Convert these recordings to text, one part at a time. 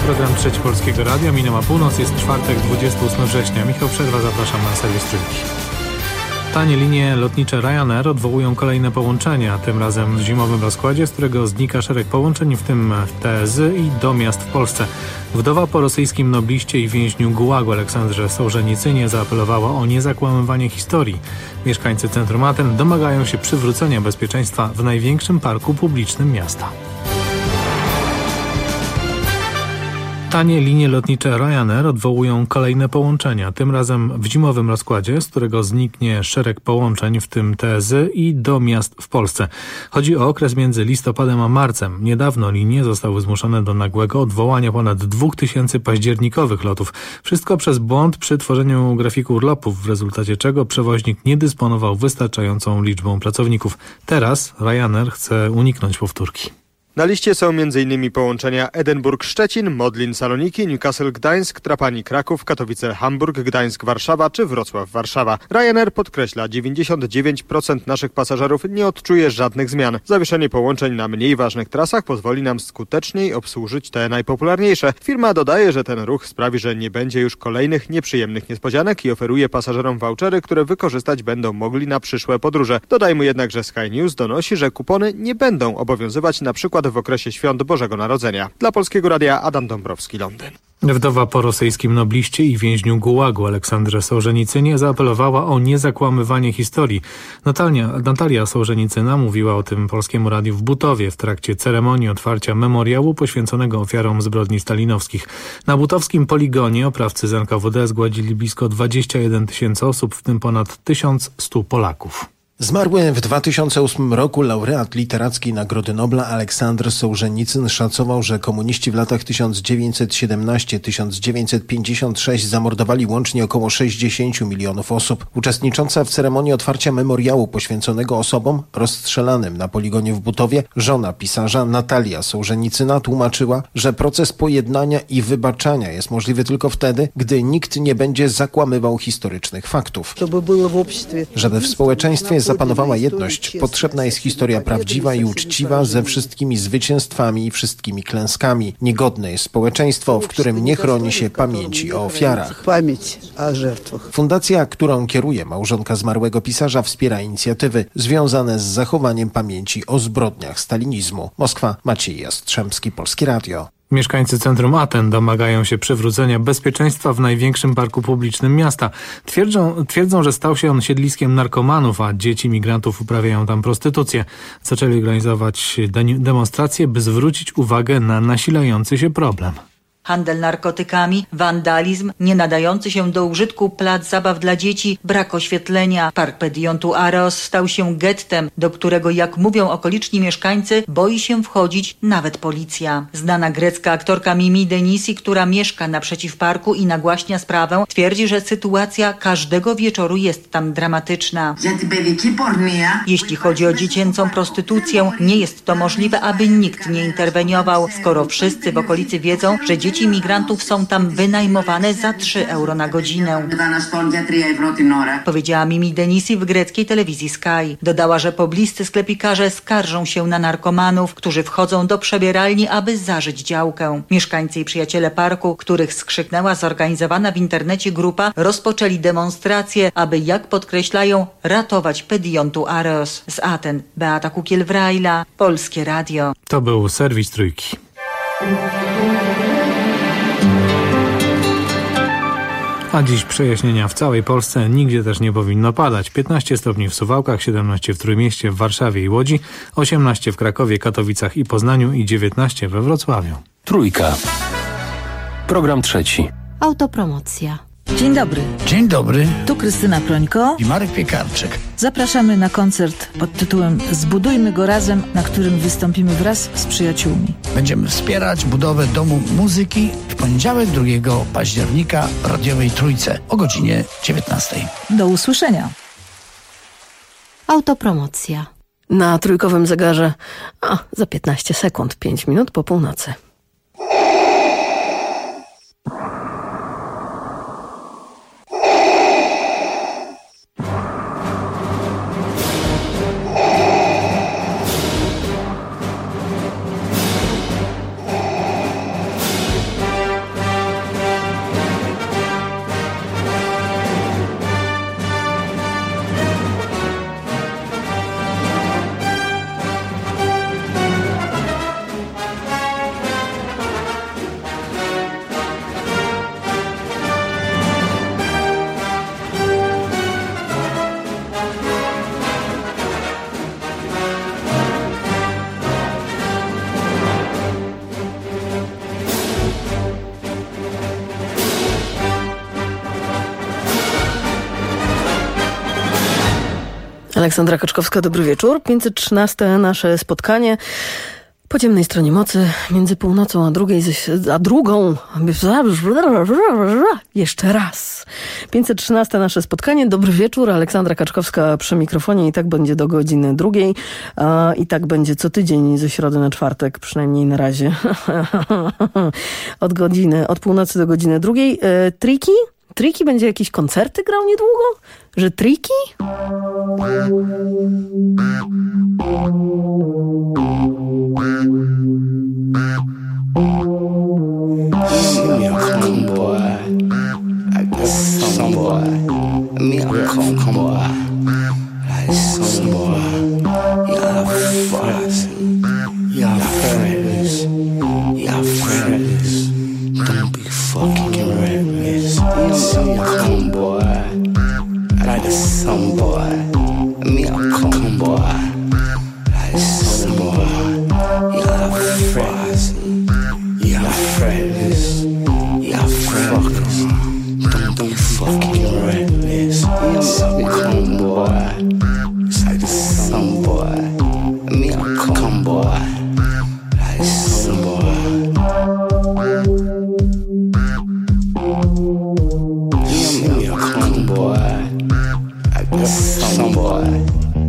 program Trzeci Polskiego Radia. Minęła północ, jest czwartek, 28 września. Michał Przerwa, zapraszam na serwis Trójki. Tanie linie lotnicze Ryanair odwołują kolejne połączenia, tym razem w zimowym rozkładzie, z którego znika szereg połączeń, w tym TZ i do miast w Polsce. Wdowa po rosyjskim nobliście i więźniu Gułagu Aleksandrze Sołżenicynie zaapelowała o niezakłamywanie historii. Mieszkańcy centrum Aten domagają się przywrócenia bezpieczeństwa w największym parku publicznym miasta. Tanie linie lotnicze Ryanair odwołują kolejne połączenia, tym razem w zimowym rozkładzie, z którego zniknie szereg połączeń, w tym TZ i do miast w Polsce. Chodzi o okres między listopadem a marcem. Niedawno linie zostały zmuszone do nagłego odwołania ponad 2000 październikowych lotów. Wszystko przez błąd przy tworzeniu grafiku urlopów, w rezultacie czego przewoźnik nie dysponował wystarczającą liczbą pracowników. Teraz Ryanair chce uniknąć powtórki. Na liście są m.in. połączenia Edynburg-Szczecin, Modlin-Saloniki, Newcastle-Gdańsk, Trapani-Kraków, Katowice-Hamburg, Gdańsk-Warszawa czy Wrocław-Warszawa. Ryanair podkreśla, 99% naszych pasażerów nie odczuje żadnych zmian. Zawieszenie połączeń na mniej ważnych trasach pozwoli nam skuteczniej obsłużyć te najpopularniejsze. Firma dodaje, że ten ruch sprawi, że nie będzie już kolejnych nieprzyjemnych niespodzianek i oferuje pasażerom vouchery, które wykorzystać będą mogli na przyszłe podróże. Dodajmy jednak, że Sky News donosi, że kupony nie będą obowiązywać na przykład w okresie świąt Bożego Narodzenia. Dla Polskiego Radia Adam Dąbrowski, Londyn. Wdowa po rosyjskim nobliście i więźniu Gułagu Aleksandrze Sołżenicynie zaapelowała o niezakłamywanie historii. Natalia Sołżenicyna mówiła o tym Polskiemu Radiu w Butowie w trakcie ceremonii otwarcia memoriału poświęconego ofiarom zbrodni stalinowskich. Na butowskim poligonie oprawcy z NKWD zgładzili blisko 21 000 osób, w tym ponad 1100 Polaków. Zmarły w 2008 roku laureat literackiej Nagrody Nobla Aleksandr Sołżenicyn szacował, że komuniści w latach 1917-1956 zamordowali łącznie około 60 milionów osób. Uczestnicząca w ceremonii otwarcia memoriału poświęconego osobom rozstrzelanym na poligonie w Butowie, żona pisarza Natalia Sołżenicyna tłumaczyła, że proces pojednania i wybaczania jest możliwy tylko wtedy, gdy nikt nie będzie zakłamywał historycznych faktów. Żeby w społeczeństwie zapanowała jedność, potrzebna jest historia prawdziwa i uczciwa ze wszystkimi zwycięstwami i wszystkimi klęskami. Niegodne jest społeczeństwo, w którym nie chroni się pamięci o ofiarach. Fundacja, którą kieruje małżonka zmarłego pisarza, wspiera inicjatywy związane z zachowaniem pamięci o zbrodniach stalinizmu. Moskwa, Maciej Jastrzębski, Polskie Radio. Mieszkańcy centrum Aten domagają się przywrócenia bezpieczeństwa w największym parku publicznym miasta. Twierdzą, że stał się on siedliskiem narkomanów, a dzieci migrantów uprawiają tam prostytucję. Zaczęli organizować demonstracje, by zwrócić uwagę na nasilający się problem. Handel narkotykami, wandalizm, nie nadający się do użytku plac zabaw dla dzieci, brak oświetlenia. Park Pediontu Areos stał się gettem, do którego, jak mówią okoliczni mieszkańcy, boi się wchodzić nawet policja. Znana grecka aktorka Mimi Denisi, która mieszka naprzeciw parku i nagłaśnia sprawę, twierdzi, że sytuacja każdego wieczoru jest tam dramatyczna. Jeśli chodzi o dziecięcą prostytucję, nie jest to możliwe, aby nikt nie interweniował, skoro wszyscy w okolicy wiedzą, że dzieci migrantów są tam wynajmowane za 3 euro na godzinę. Powiedziała Mimi Denisi w greckiej telewizji Sky. Dodała, że pobliscy sklepikarze skarżą się na narkomanów, którzy wchodzą do przebieralni, aby zażyć działkę. Mieszkańcy i przyjaciele parku, których skrzyknęła zorganizowana w internecie grupa, rozpoczęli demonstracje, aby, jak podkreślają, ratować Pediontu Areos. Z Aten Beata Kukiel-Wrajla, Polskie Radio. To był serwis Trójki. A dziś przejaśnienia w całej Polsce, nigdzie też nie powinno padać. 15 stopni w Suwałkach, 17 w Trójmieście, w Warszawie i Łodzi, 18 w Krakowie, Katowicach i Poznaniu i 19 we Wrocławiu. Trójka. Program trzeci. Autopromocja. Dzień dobry. Dzień dobry. Tu Krystyna Prońko I Marek Piekarczyk. Zapraszamy na koncert pod tytułem Zbudujmy go razem, na którym wystąpimy wraz z przyjaciółmi. Będziemy wspierać budowę Domu Muzyki w poniedziałek 2 października w radiowej Trójce o godzinie 19. Do usłyszenia. Autopromocja. Na trójkowym zegarze za 15 sekund, 5 minut po północy. Aleksandra Kaczkowska, dobry wieczór. 513 nasze spotkanie po ciemnej stronie mocy, między północą a drugą. Jeszcze raz. 513 nasze spotkanie. Dobry wieczór. Aleksandra Kaczkowska przy mikrofonie i tak będzie do godziny 2. I tak będzie co tydzień ze środy na czwartek, przynajmniej na razie. Od północy do godziny 2. Triki? Triki będzie jakieś koncerty grał niedługo? Że Triki? Don't be fucking reckless. Come boy, like a some boy. Me a come boy, like some boy. You're fresh, you're fresh, you're fresh. Don't be fucking reckless. Come boy, it's like a some boy. Me a come boy, like some boy. Some boy.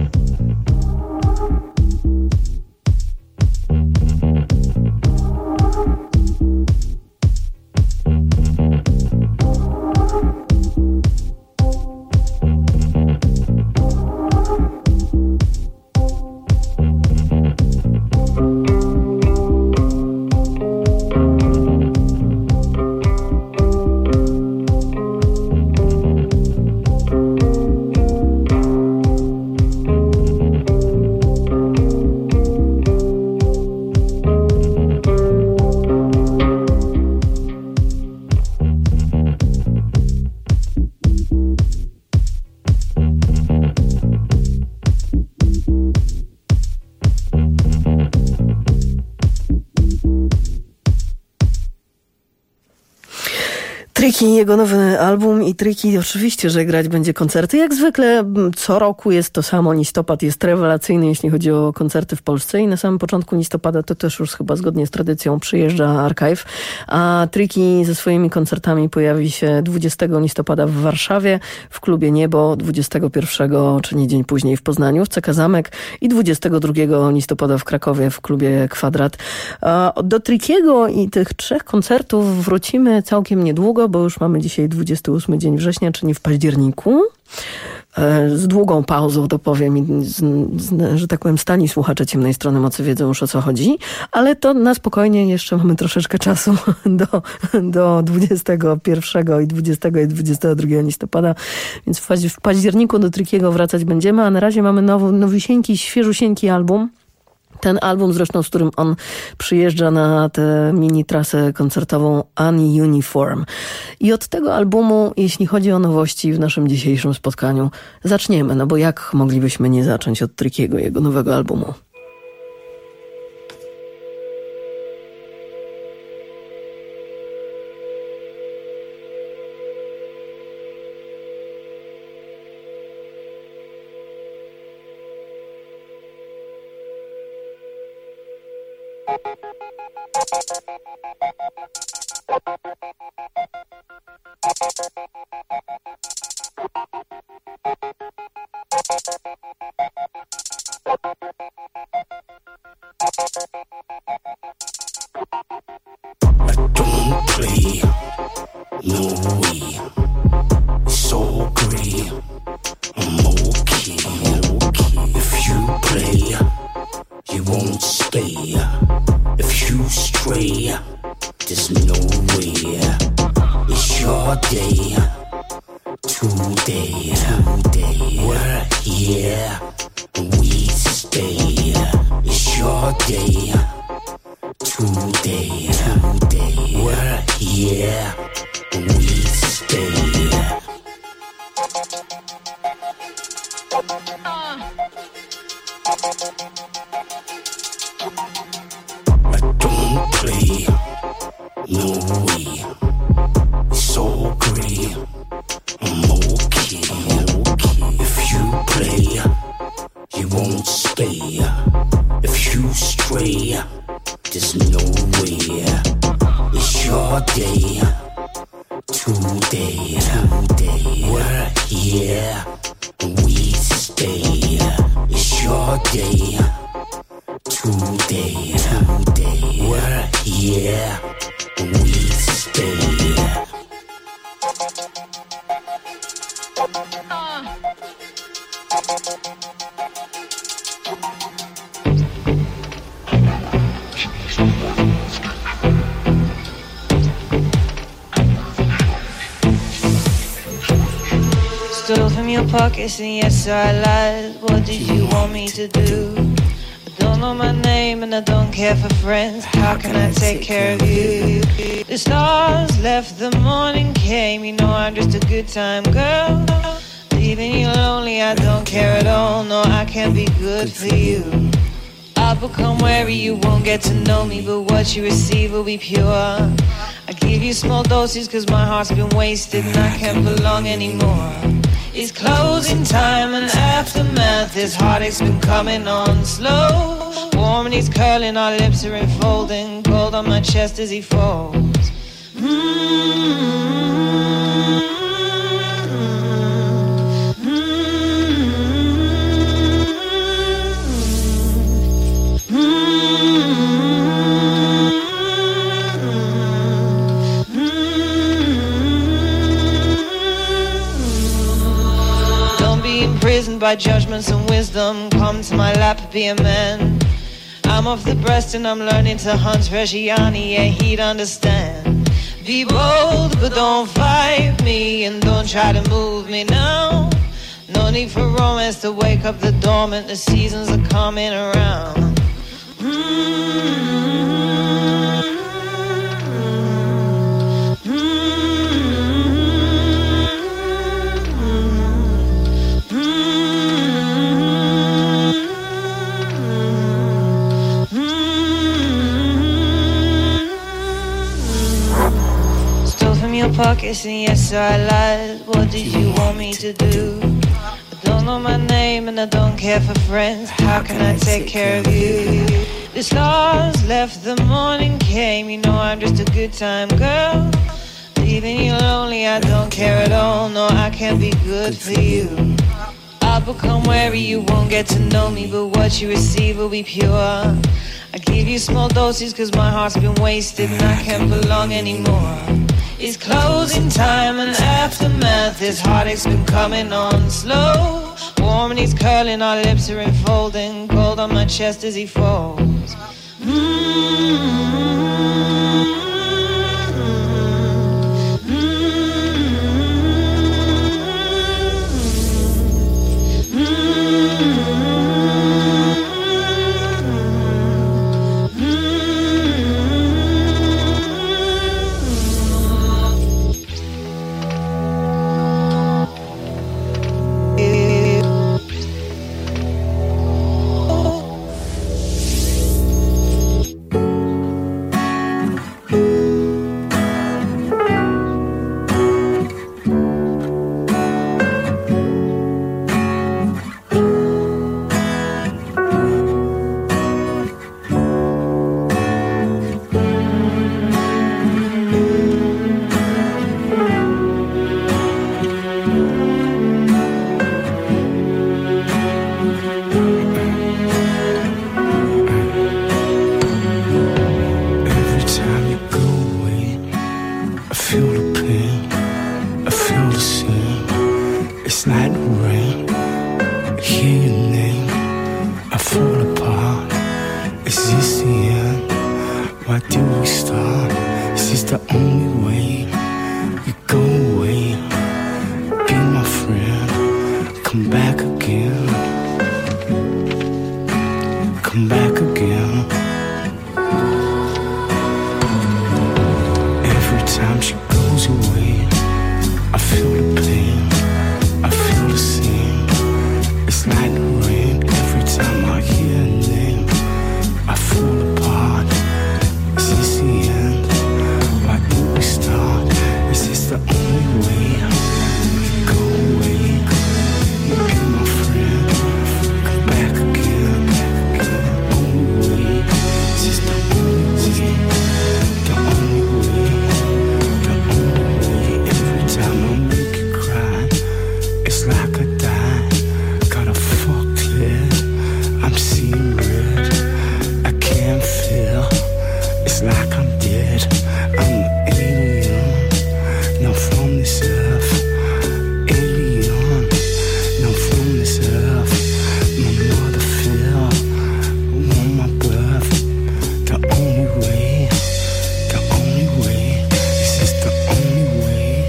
Triki, jego nowy album i Triki oczywiście, że grać będzie koncerty. Jak zwykle co roku jest to samo. Listopad jest rewelacyjny, jeśli chodzi o koncerty w Polsce i na samym początku listopada to też już chyba zgodnie z tradycją przyjeżdża Archive, a Triki ze swoimi koncertami pojawi się 20 listopada w Warszawie w klubie Niebo, 21, czyli dzień później w Poznaniu w CK Zamek i 22 listopada w Krakowie w klubie Kwadrat. Do Trikiego i tych 3 koncertów wrócimy całkiem niedługo, bo już mamy dzisiaj 28 dzień września, czyli w październiku. Z długą pauzą to powiem, że tak powiem, stali słuchacze Ciemnej Strony Mocy wiedzą już o co chodzi, ale to na spokojnie jeszcze mamy troszeczkę czasu do 21 i 20 i 22 listopada, więc w październiku do Trikiego wracać będziemy, a na razie mamy nowisieńki, świeżusieńki album. Ten album zresztą, z którym on przyjeżdża na tę mini trasę koncertową Ununiform. I od tego albumu, jeśli chodzi o nowości w naszym dzisiejszym spotkaniu, zaczniemy. No bo jak moglibyśmy nie zacząć od Trikiego, jego nowego albumu? way. There's no way. It's your day. Today. We're here. We stay. It's your day. Today. We're here. We stay. Stole from your pockets and yes I lied. What did you want me to do? I don't know my name and I don't care for friends. How can I take care of you? The stars left, the morning came. You know I'm just a good time girl. Leaving you lonely, I don't care at all. No, I can't be good for you. I'll become wary, you won't get to know me, but what you receive will be pure. I give you small doses cause my heart's been wasted and I can't belong anymore. It's closing time and aftermath. This heartache's been coming on slow. Warm and he's curling, our lips are enfolding. Cold on my chest as he falls. Imprisoned by judgments and wisdom, come to my lap, be a man. I'm off the breast and I'm learning to hunt Reggiani, yeah, he'd understand. Be bold, but don't fight me, and don't try to move me now. No need for romance to wake up the dormant, the seasons are coming around. Pockets and yes I lied. What did you want me to do? I don't know my name and I don't care for friends. How can I take care of you? The stars left, the morning came. You know I'm just a good time girl. Leaving you lonely, I don't care at all. No, I can't be good for you. I'll become wary, you won't get to know me, but what you receive will be pure. I give you small doses cause my heart's been wasted and I can't belong anymore. It's closing time and aftermath. This heartache's been coming on slow. Warm and he's curling, our lips are enfolding. Cold on my chest as he falls. feel. It's like I'm dead. I'm an alien, not from this earth. Alien, not from this earth. My mother fell on my birth. The only way, the only way. Is this the only way?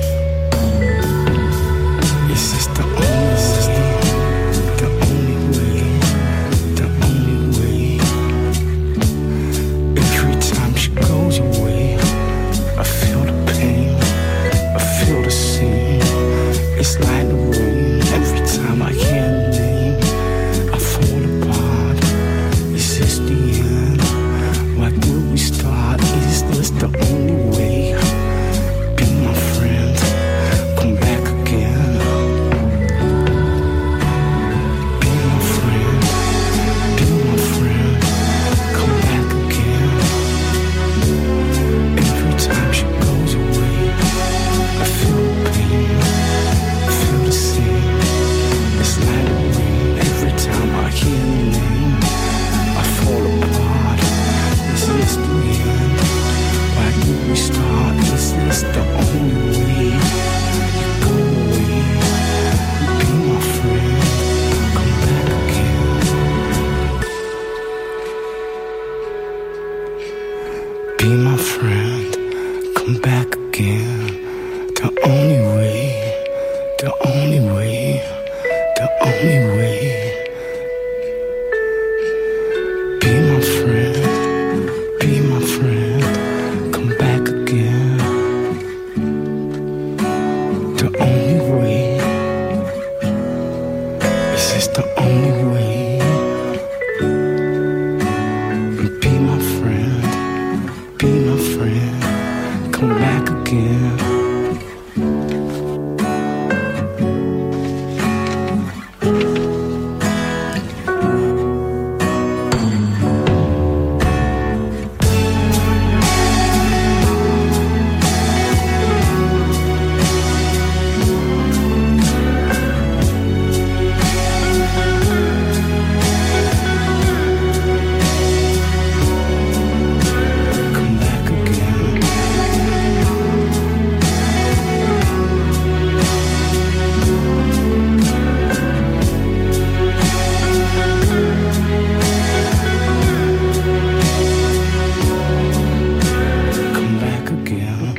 Is this the only way? The only way, the only way. Every time she goes away, I feel the pain, I feel the scene. It's like the rain. Every time I hear the name, I fall apart. Is this the end? Why did we start? Is this the only way? Be my friend, come back again. Be my friend, be my friend, come back again. Every time she goes away, I feel the pain, I feel the same. It's like the rain. Every time I hear the name, I fall apart. Is this the end? Why did we start? Is this the only way? You go away, be my friend, come back again. Be my friend, come back again. The only way, the only way, the only way. Be my friend, be my friend, come back again. The only way. Is this the only way? Be my friend, be my friend, come back again. Come back again. Come back again.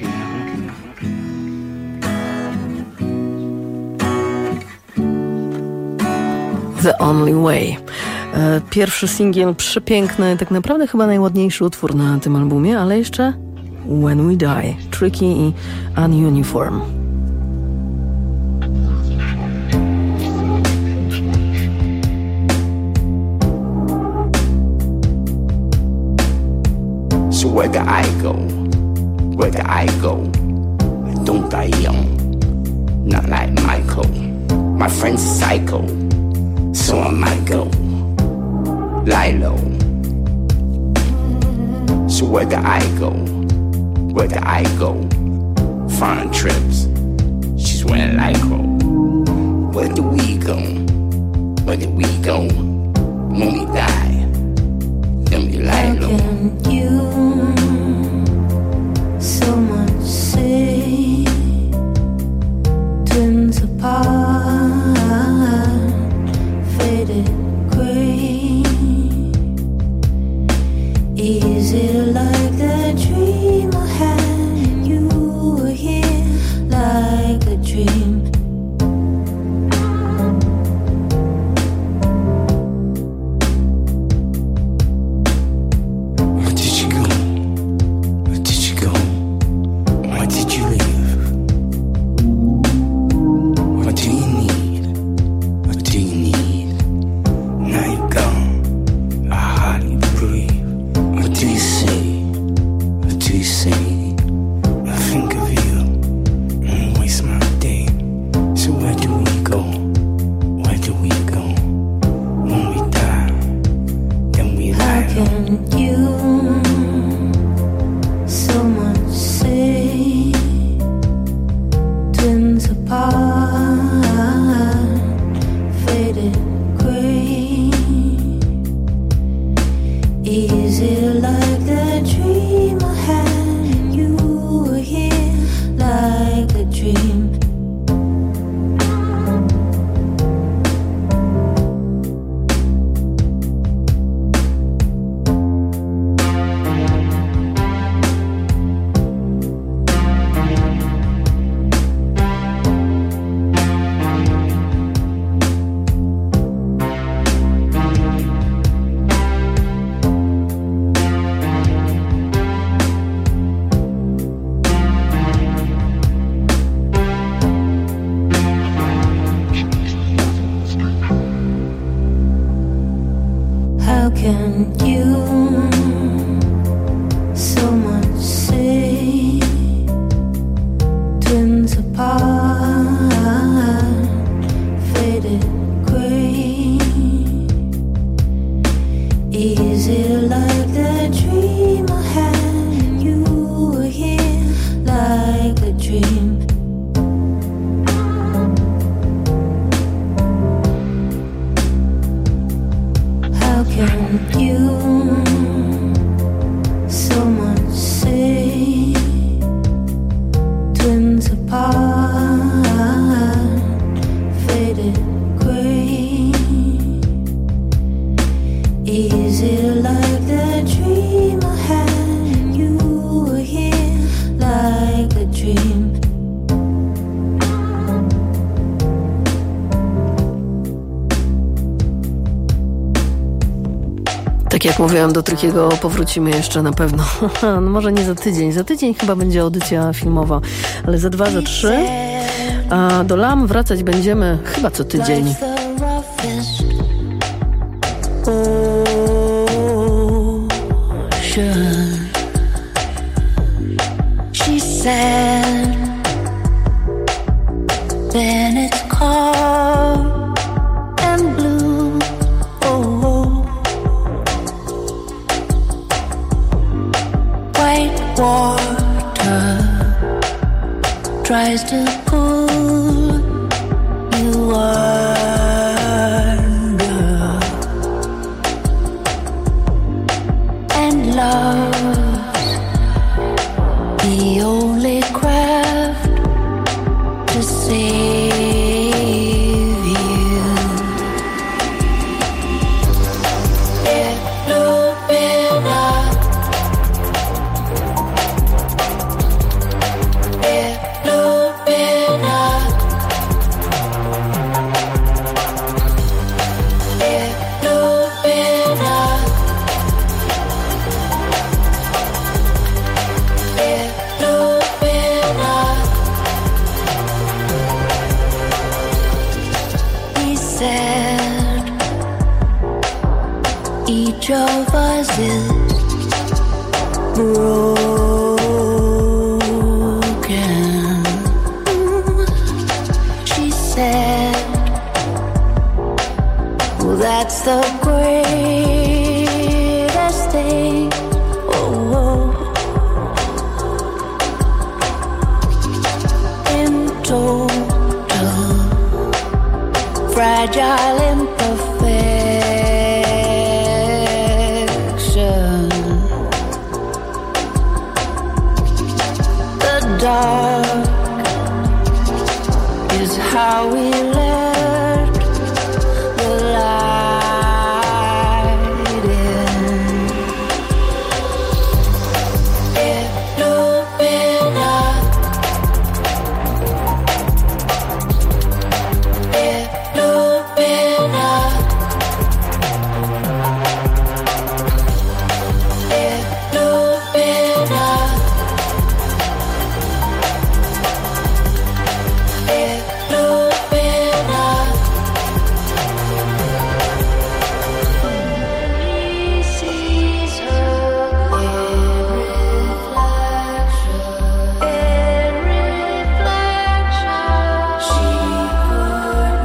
The Only Way. Pierwszy singiel przepiękny, tak naprawdę chyba najładniejszy utwór na tym albumie, ale jeszcze When We Die, Tricky i Ununiform. So where do I go? Where do I go? Don't die young, not like Michael. My friend's a psycho, so I might go. Lie low. So where do I go? Where do I go? Foreign trips, she's wearing Lycra. Where do we go? Where do we go? When we die, then we lie low. You so much say twins apart, faded gray. Is it like the dream I had? You were here like a dream. Where did you go? Where did you go? Why did you leave? What do you need? What do you need? Now you're gone, I hardly breathe. What do you say? Jak mówiłam, do Trykiego powrócimy jeszcze na pewno. No może nie za tydzień. Za tydzień chyba będzie audycja filmowa, ale za 2, za 3. A do Lam wracać będziemy chyba co tydzień. She said, then it's cold and blue. Oh, white water tries to cool you under, and love's the only craft to save you. It blew me up. It blew me up. It blew me up. It blew me up. He said, each of us is broken. She said, well, that's the greatest thing. Oh, in total, fragile imperfection. The dark is how we let the light in. It blew me up. It blew me up. It blew me up. It blew me up. He sees her in reflection. She could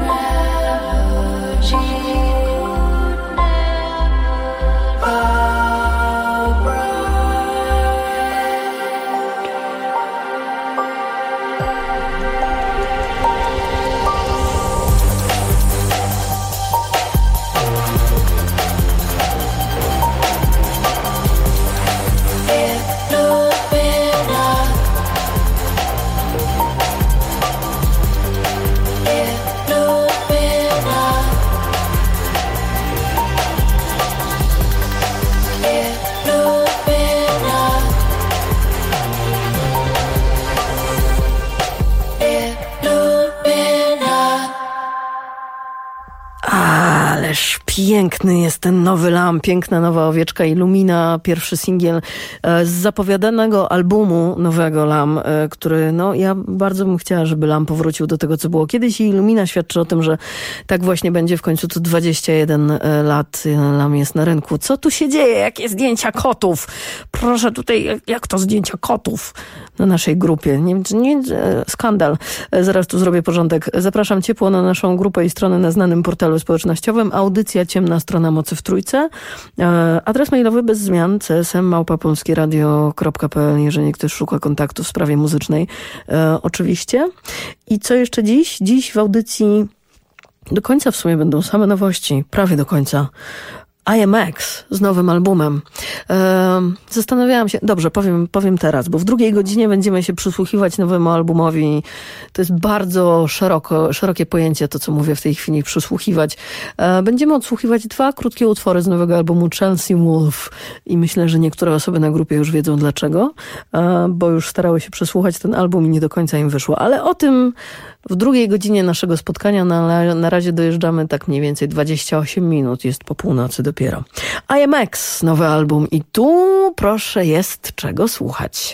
Piękny jest ten nowy Lam, piękna nowa owieczka Illumina, pierwszy singiel z zapowiadanego albumu nowego Lam, który, no ja bardzo bym chciała, żeby Lam powrócił do tego, co było kiedyś, i Illumina świadczy o tym, że tak właśnie będzie w końcu. To 21 lat Lam jest na rynku. Co tu się dzieje? Jakie zdjęcia kotów? Proszę tutaj, jak to zdjęcia kotów na naszej grupie? Nie, skandal. Zaraz tu zrobię porządek. Zapraszam ciepło na naszą grupę i stronę na znanym portalu społecznościowym. Audycja Ciemna Strona Mocy w Trójce. Adres mailowy bez zmian csm@polskieradio.pl, jeżeli ktoś szuka kontaktu w sprawie muzycznej. Oczywiście. I co jeszcze dziś? Dziś w audycji do końca w sumie będą same nowości. Prawie do końca. IMX z nowym albumem. Zastanawiałam się, dobrze, powiem teraz, bo w drugiej godzinie będziemy się przysłuchiwać nowemu albumowi. To jest bardzo szerokie pojęcie, to co mówię w tej chwili, przysłuchiwać. Będziemy odsłuchiwać 2 krótkie utwory z nowego albumu Chelsea Wolfe i myślę, że niektóre osoby na grupie już wiedzą dlaczego, bo już starały się przesłuchać ten album i nie do końca im wyszło. Ale o tym w drugiej godzinie naszego spotkania. Na razie dojeżdżamy tak mniej więcej 28 minut, jest po północy dopiero. dopiero. IMX, nowy album i tu proszę jest czego słuchać.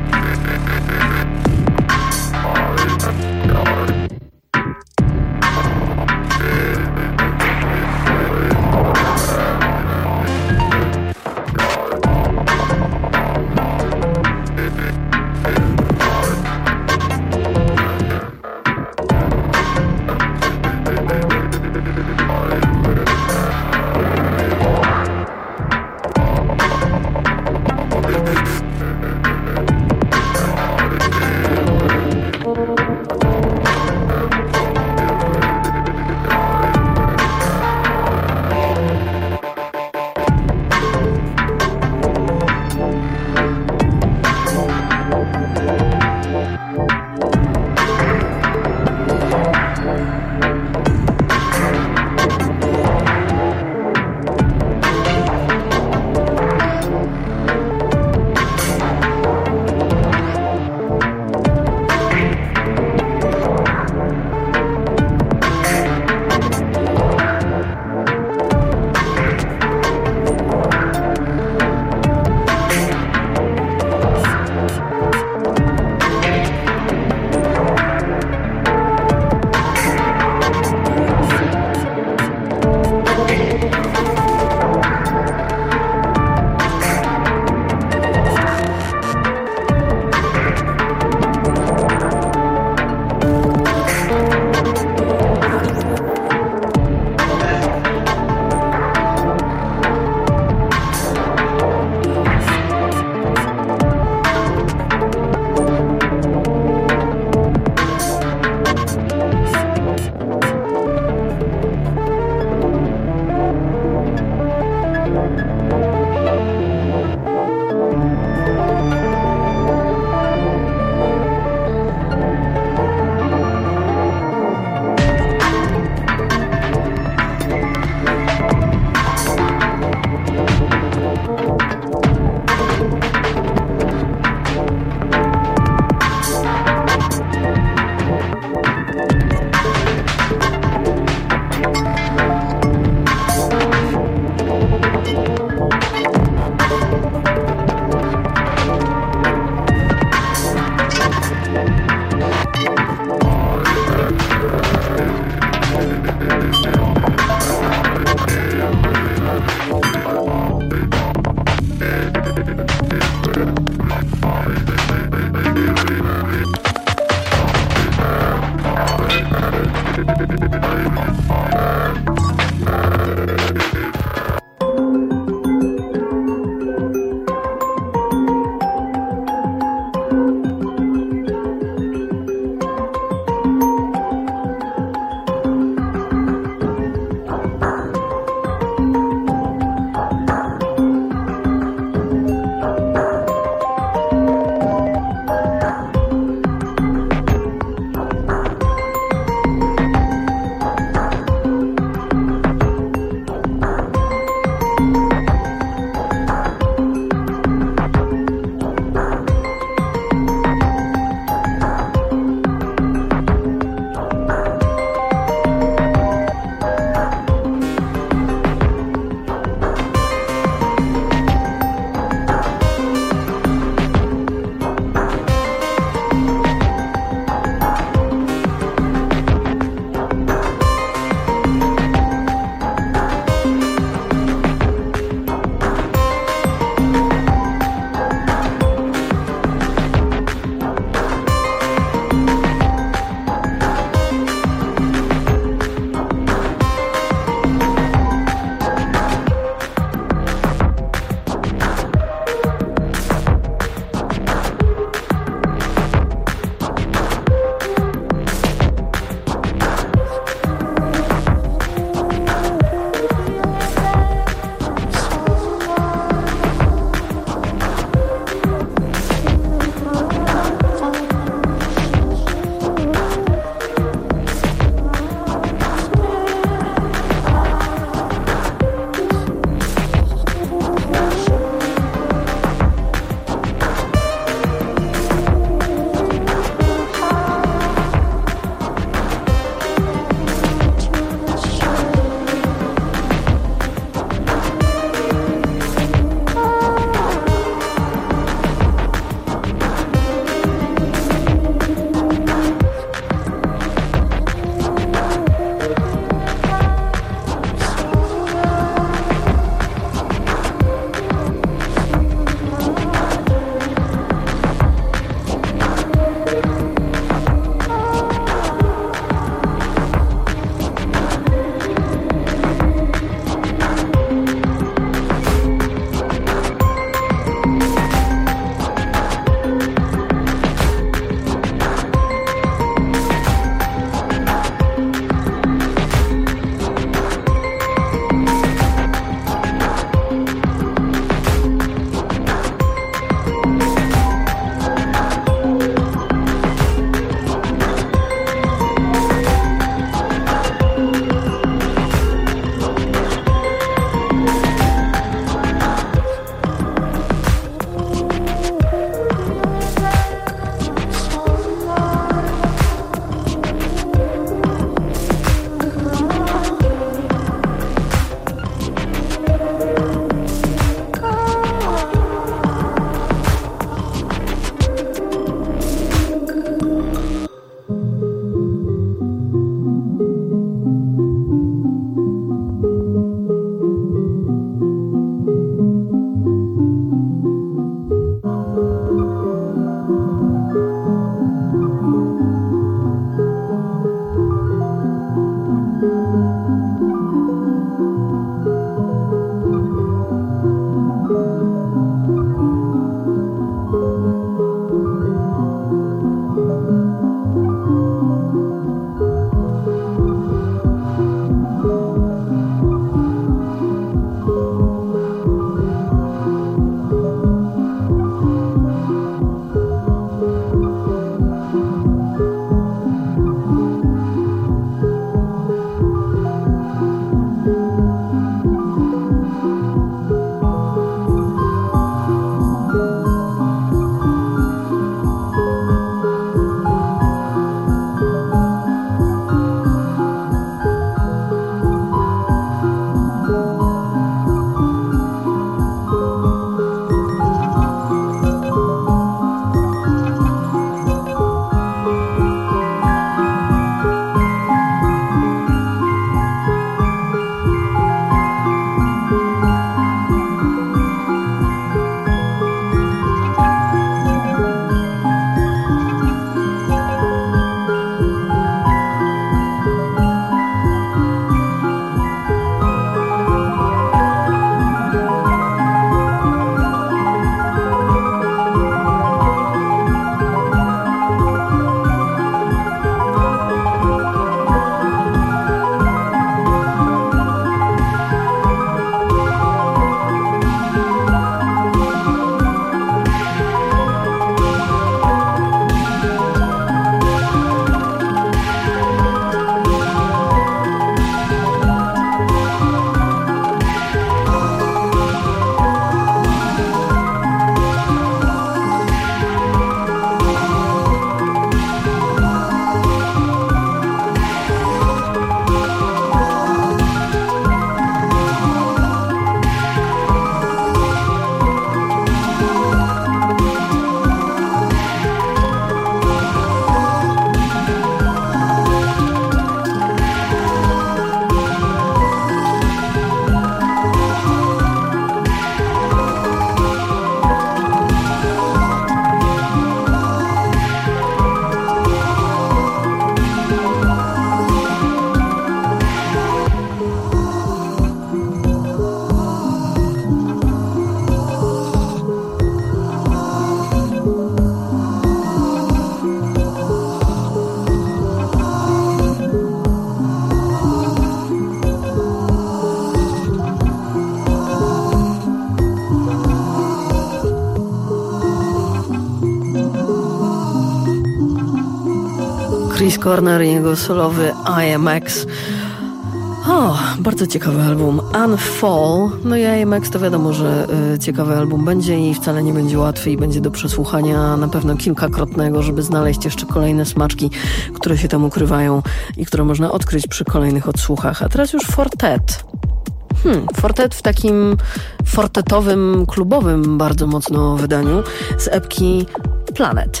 Chris Corner i jego solowy IMX. O, bardzo ciekawy album. Unfall. No i IMX to wiadomo, że ciekawy album będzie i wcale nie będzie łatwy i będzie do przesłuchania na pewno kilkakrotnego, żeby znaleźć jeszcze kolejne smaczki, które się tam ukrywają i które można odkryć przy kolejnych odsłuchach. A teraz już Fortet. Fortet w takim fortetowym, klubowym bardzo mocno wydaniu z epki Planet.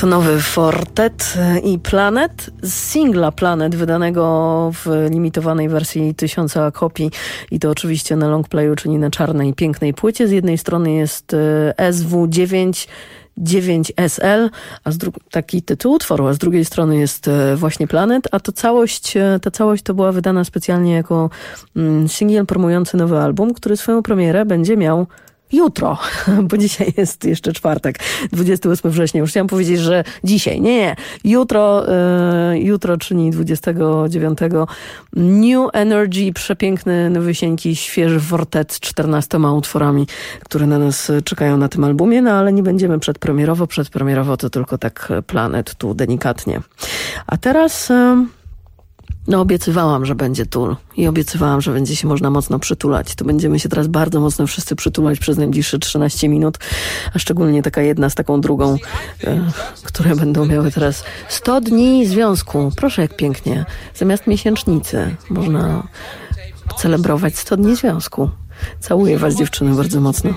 nowy Fortet i Planet z singla Planet wydanego w limitowanej wersji 1000 kopii i to oczywiście na longplayu, czyli na czarnej, pięknej płycie. Z jednej strony jest SW9 9SL, taki tytuł utworu, a z drugiej strony jest właśnie Planet, a ta całość to była wydana specjalnie jako singiel promujący nowy album, który swoją premierę będzie miał jutro, bo dzisiaj jest jeszcze czwartek, 28 września. Już chciałam powiedzieć, że dzisiaj. Nie. Jutro, czyli 29. New Energy, przepiękny, nowysieńki, świeży Fortet z 14 utworami, które na nas czekają na tym albumie, no ale nie będziemy przedpremierowo. Przedpremierowo to tylko tak Planet tu delikatnie. A teraz... obiecywałam, że będzie tul i obiecywałam, że będzie się można mocno przytulać. To będziemy się teraz bardzo mocno wszyscy przytulać przez najbliższe 13 minut, a szczególnie taka jedna z taką drugą, które będą miały teraz 100 dni związku. Proszę, jak pięknie. Zamiast miesięcznicy można celebrować 100 dni związku. Całuję was, dziewczyny, bardzo mocno.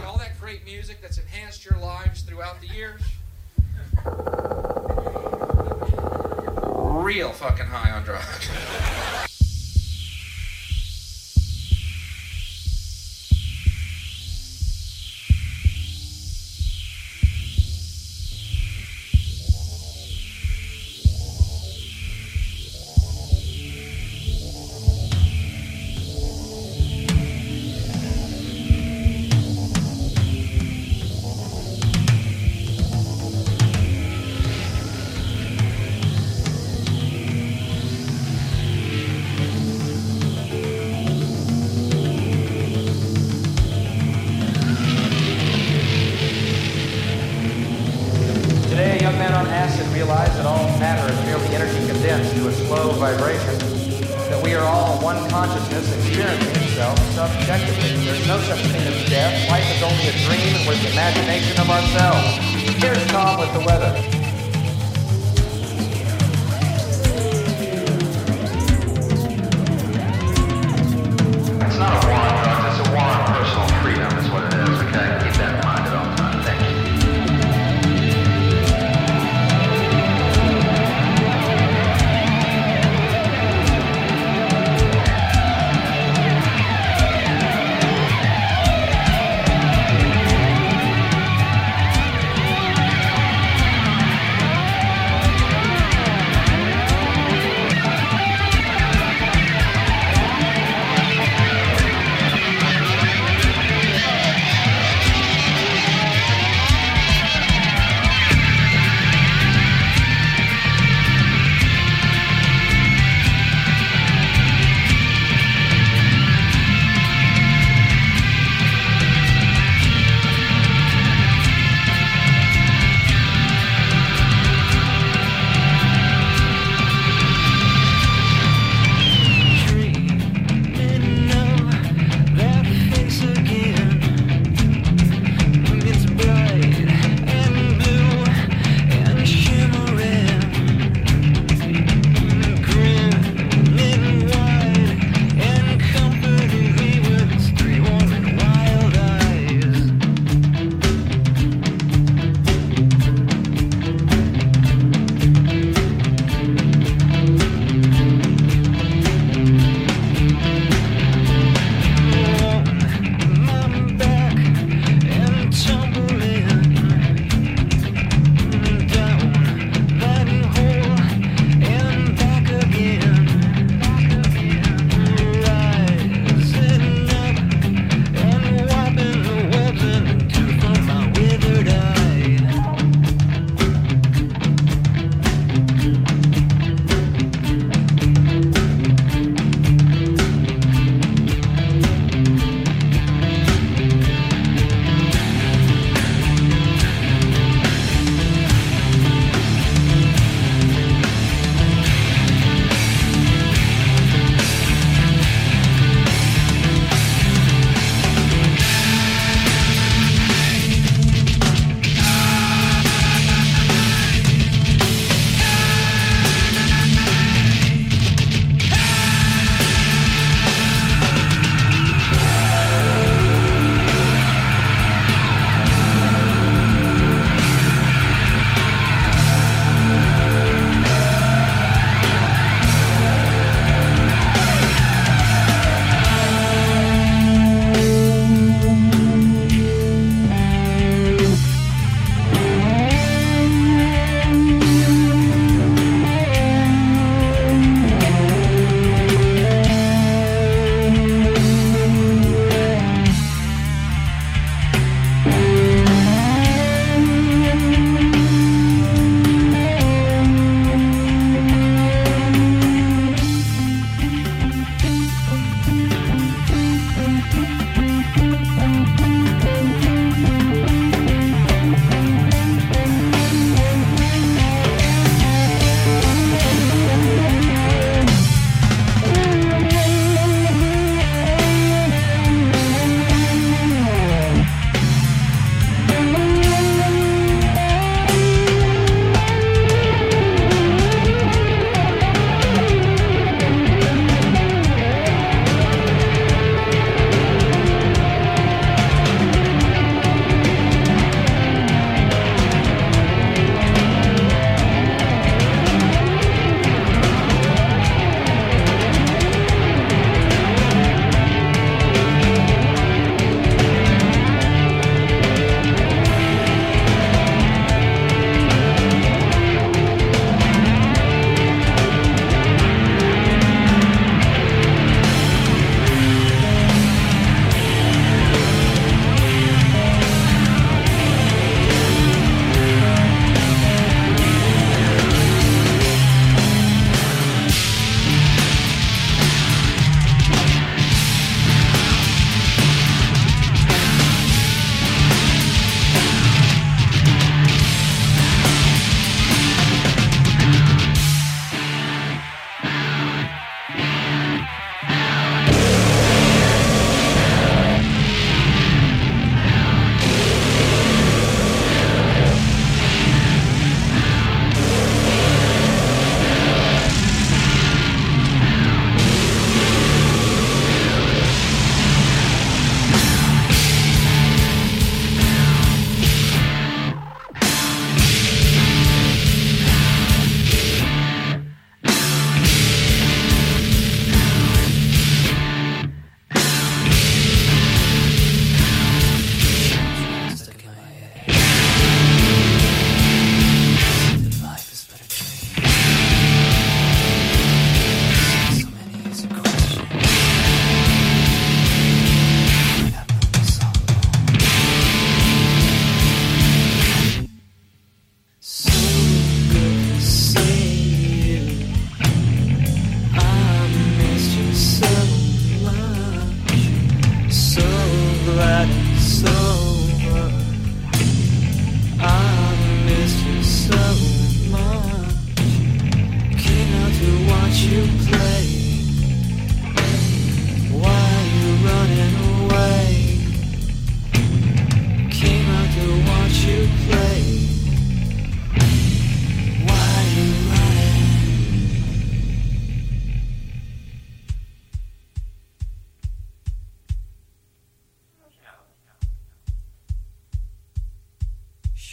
Real fucking high on drugs.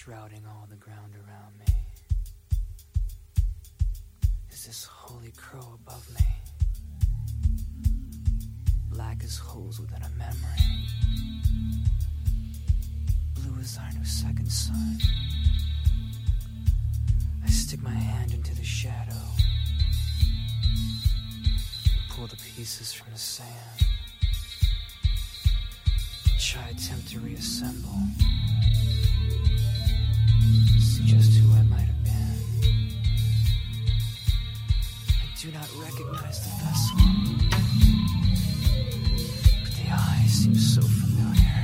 shrouding all the ground around me? Is this holy crow above me? Black as holes within a memory. Blue as our new second sun. I stick my hand into the shadow and pull the pieces from the sand. I attempt to reassemble. See just who I might have been. I do not recognize the vessel, but the eyes seem so familiar,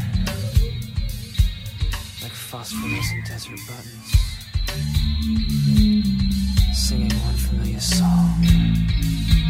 like phosphorescent desert buttons, singing one familiar song.